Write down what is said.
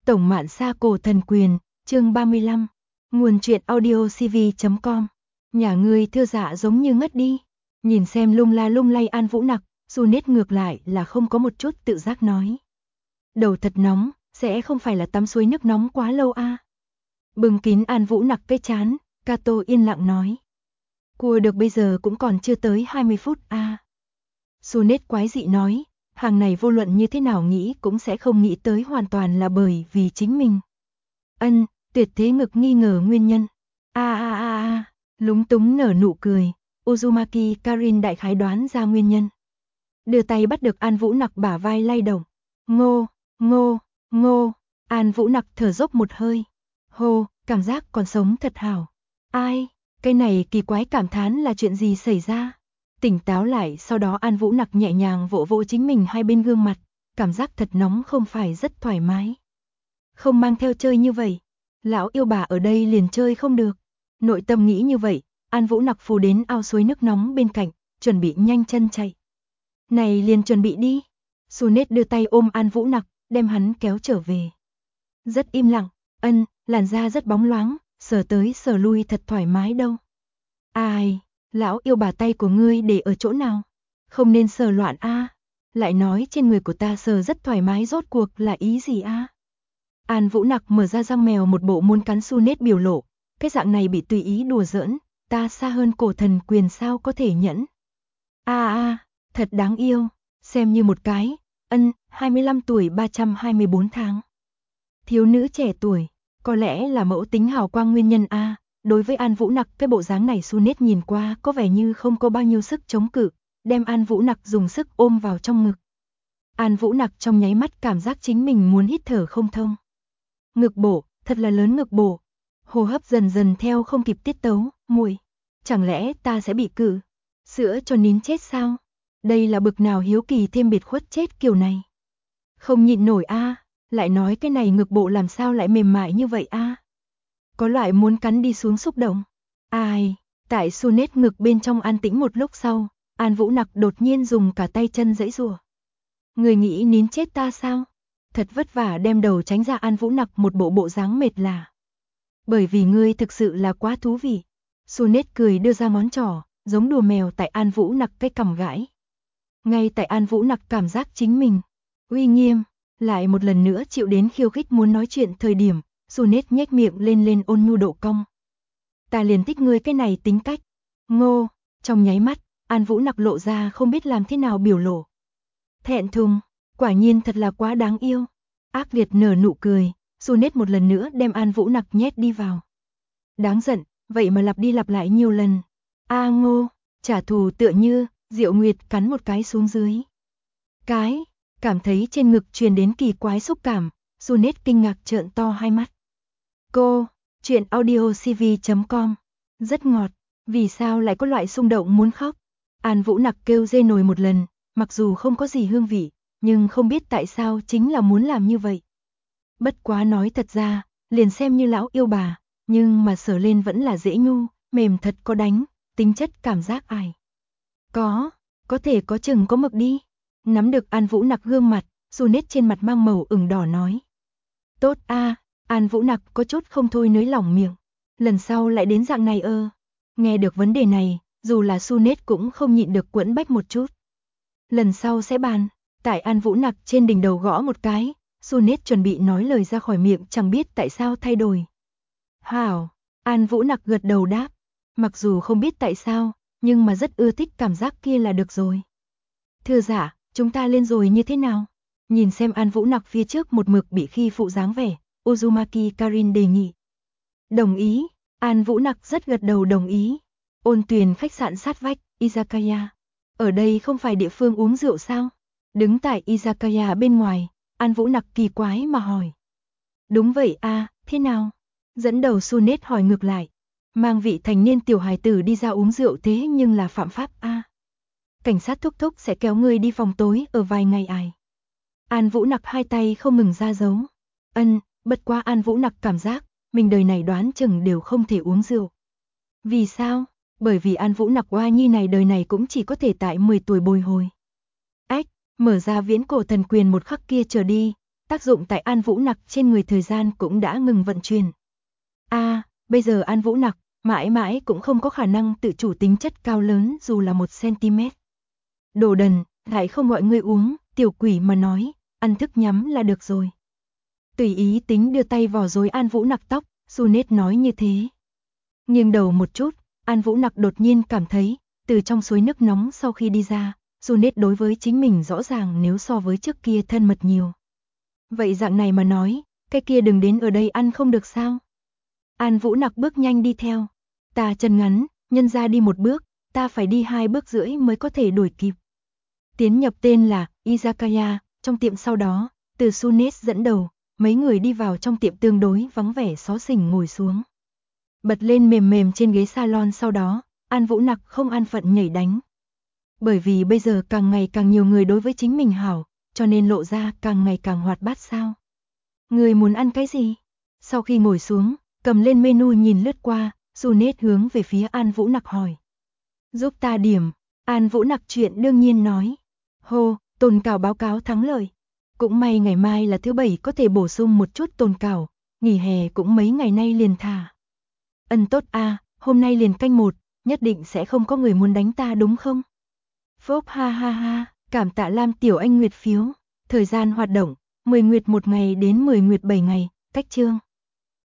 Tổng Mạn Sa Cổ Thần Quyền, chương 35. Nguồn truyện audio cv.com. Nhà ngươi thưa dạ giống như ngất đi. Nhìn xem lung la lung lay An Vũ Nặc, Sunét ngược lại là không có một chút tự giác nói. Đầu thật nóng, sẽ không phải là tắm suối nước nóng quá lâu a? Bưng kín An Vũ Nặc cái chán, Cato yên lặng nói. Cua được bây giờ cũng còn chưa tới 20 phút a. Sunét quái dị nói. Hàng này vô luận như thế nào nghĩ cũng sẽ không nghĩ tới hoàn toàn là bởi vì chính mình. Tuyệt thế ngực nghi ngờ nguyên nhân. Lúng túng nở nụ cười, Uzumaki Karin đại khái đoán ra nguyên nhân. Đưa tay bắt được An Vũ Nặc bả vai lay động. Ngô, An Vũ Nặc thở dốc một hơi. Hô, cảm giác còn sống thật hảo. Ai, cái này kỳ quái cảm thán là chuyện gì xảy ra? Tỉnh táo lại, sau đó An Vũ Nặc nhẹ nhàng vỗ vỗ chính mình hai bên gương mặt, cảm giác thật nóng không phải rất thoải mái. Không mang theo chơi như vậy, lão yêu bà ở đây liền chơi không được. Nội tâm nghĩ như vậy, An Vũ Nặc phù đến ao suối nước nóng bên cạnh, chuẩn bị nhanh chân chạy. Này liền chuẩn bị đi. Sunét đưa tay ôm An Vũ Nặc, đem hắn kéo trở về. Rất im lặng, làn da rất bóng loáng, sờ tới sờ lui thật thoải mái đâu. Ai, lão yêu bà tay của ngươi để ở chỗ nào? Không nên sờ loạn a. Lại nói trên người của ta sờ rất thoải mái, rốt cuộc là ý gì a? An Vũ Nặc mở ra răng mèo một bộ muốn cắn Sunét biểu lộ, cái dạng này bị tùy ý đùa giỡn, ta xa hơn cổ thần quyền sao có thể nhẫn. Thật đáng yêu, xem như một cái, 25 tuổi 324 tháng. Thiếu nữ trẻ tuổi, có lẽ là mẫu tính hào quang nguyên nhân a. Đối với An Vũ Nặc cái bộ dáng này Sunét nhìn qua có vẻ như không có bao nhiêu sức chống cự, đem An Vũ Nặc dùng sức ôm vào trong ngực. An Vũ Nặc trong nháy mắt cảm giác chính mình muốn hít thở không thông. Ngực bổ, thật là lớn ngực bổ. Hô hấp dần dần theo không kịp tiết tấu, muội, chẳng lẽ ta sẽ bị cự sữa cho nín chết sao? Đây là bực nào hiếu kỳ thêm biệt khuất chết kiểu này. Không nhịn nổi a, lại nói cái này ngực bộ làm sao lại mềm mại như vậy a? Có loại muốn cắn đi xuống xúc động. Tại Sunét ngực bên trong an tĩnh một lúc sau, An Vũ Nặc đột nhiên dùng cả tay chân giãy giụa. Người nghĩ nín chết ta sao? Thật vất vả đem đầu tránh ra, An Vũ Nặc một bộ dáng mệt lả. Bởi vì ngươi thực sự là quá thú vị. Sunét cười đưa ra ngón trỏ, giống đùa mèo tại An Vũ Nặc cái cằm gãi. Ngay tại An Vũ Nặc cảm giác chính mình uy nghiêm, lại một lần nữa chịu đến khiêu khích muốn nói chuyện thời điểm, Sunét nhếch miệng lên ôn nhu độ cong. Ta liền thích ngươi cái này tính cách. Trong nháy mắt, An Vũ Nặc lộ ra không biết làm thế nào biểu lộ. Thẹn thùng, quả nhiên thật là quá đáng yêu. Ác liệt nở nụ cười, Sunét một lần nữa đem An Vũ Nặc nhét đi vào. Đáng giận, vậy mà lặp đi lặp lại nhiều lần. Trả thù tựa như, Diệu Nguyệt cắn một cái xuống dưới. Cảm thấy trên ngực truyền đến kỳ quái xúc cảm, Sunét kinh ngạc trợn to hai mắt. Chuyện audio cv.com. Rất ngọt, vì sao lại có loại xung động muốn khóc? An Vũ Nặc kêu rê nồi một lần, mặc dù không có gì hương vị, nhưng không biết tại sao chính là muốn làm như vậy. Bất quá nói thật ra, liền xem như lão yêu bà, nhưng mà sờ lên vẫn là dễ nhu, mềm thật có đánh, tính chất cảm giác ai. Có thể có chừng có mực đi. Nắm được An Vũ Nặc gương mặt, Sunét trên mặt mang màu ửng đỏ nói. Tốt a. An Vũ Nặc có chút không thôi nới lỏng miệng. Lần sau lại đến dạng này Nghe được vấn đề này, dù là Sunét cũng không nhịn được quẫn bách một chút. Lần sau sẽ bàn. Tại An Vũ Nặc trên đỉnh đầu gõ một cái, Sunét chuẩn bị nói lời ra khỏi miệng, chẳng biết tại sao thay đổi. Hảo, An Vũ Nặc gật đầu đáp. Mặc dù không biết tại sao, nhưng mà rất ưa thích cảm giác kia là được rồi. Thưa dạ, chúng ta lên rồi như thế nào? Nhìn xem An Vũ Nặc phía trước một mực bị khi phụ dáng vẻ, Uzumaki Karin đề nghị. Đồng ý, An Vũ Nặc rất gật đầu đồng ý. Ôn Tuyền khách sạn sát vách, Izakaya. Ở đây không phải địa phương uống rượu sao? Đứng tại Izakaya bên ngoài, An Vũ Nặc kỳ quái mà hỏi. Đúng vậy a, thế nào? Dẫn đầu Sunét hỏi ngược lại. Mang vị thành niên tiểu hài tử đi ra uống rượu thế nhưng là phạm pháp a. Cảnh sát thúc thúc sẽ kéo người đi phòng tối ở vài ngày ai. An Vũ Nặc hai tay không ngừng ra dấu. Bất quá An Vũ Nặc cảm giác, mình đời này đoán chừng đều không thể uống rượu. Vì sao? Bởi vì An Vũ Nặc oa nhi này đời này cũng chỉ có thể tại 10 tuổi bồi hồi. Mở ra viễn cổ thần quyền một khắc kia trở đi, tác dụng tại An Vũ Nặc trên người thời gian cũng đã ngừng vận chuyển. Bây giờ An Vũ Nặc mãi mãi cũng không có khả năng tự chủ tính chất cao lớn dù là 1 cm. Đồ đần, lại không gọi ngươi uống, tiểu quỷ mà nói, ăn thức nhắm là được rồi. Tùy ý tính đưa tay vò rối An Vũ Nặc tóc, Junet nói như thế. Nghiêng đầu một chút, An Vũ Nặc đột nhiên cảm thấy, từ trong suối nước nóng sau khi đi ra, Junet đối với chính mình rõ ràng nếu so với trước kia thân mật nhiều. Vậy dạng này mà nói, cái kia đừng đến ở đây ăn không được sao? An Vũ Nặc bước nhanh đi theo. Ta chân ngắn, nhân ra đi 1 bước, ta phải đi 2 bước rưỡi mới có thể đuổi kịp. Tiến nhập tên là Izakaya, trong tiệm sau đó, từ Junet dẫn đầu, mấy người đi vào trong tiệm tương đối vắng vẻ xó xỉnh ngồi xuống. Bật lên mềm mềm trên ghế salon sau đó, An Vũ Nặc không an phận nhảy đánh. Bởi vì bây giờ càng ngày càng nhiều người đối với chính mình hảo, cho nên lộ ra càng ngày càng hoạt bát sao. Người muốn ăn cái gì? Sau khi ngồi xuống, cầm lên menu nhìn lướt qua, Junet hướng về phía An Vũ Nặc hỏi. Giúp ta điểm, An Vũ Nặc chuyện đương nhiên nói. Hô, tồn cảo báo cáo thắng lợi. Cũng may ngày mai là thứ 7 có thể bổ sung một chút tồn cảo, nghỉ hè cũng mấy ngày nay liền thả. Tốt hôm nay liền canh 1, nhất định sẽ không có người muốn đánh ta đúng không? Phốc ha ha ha, cảm tạ Lam Tiểu Anh nguyệt phiếu. Thời gian hoạt động, 10 nguyệt 1 ngày đến 10 nguyệt 7 ngày, cách chương.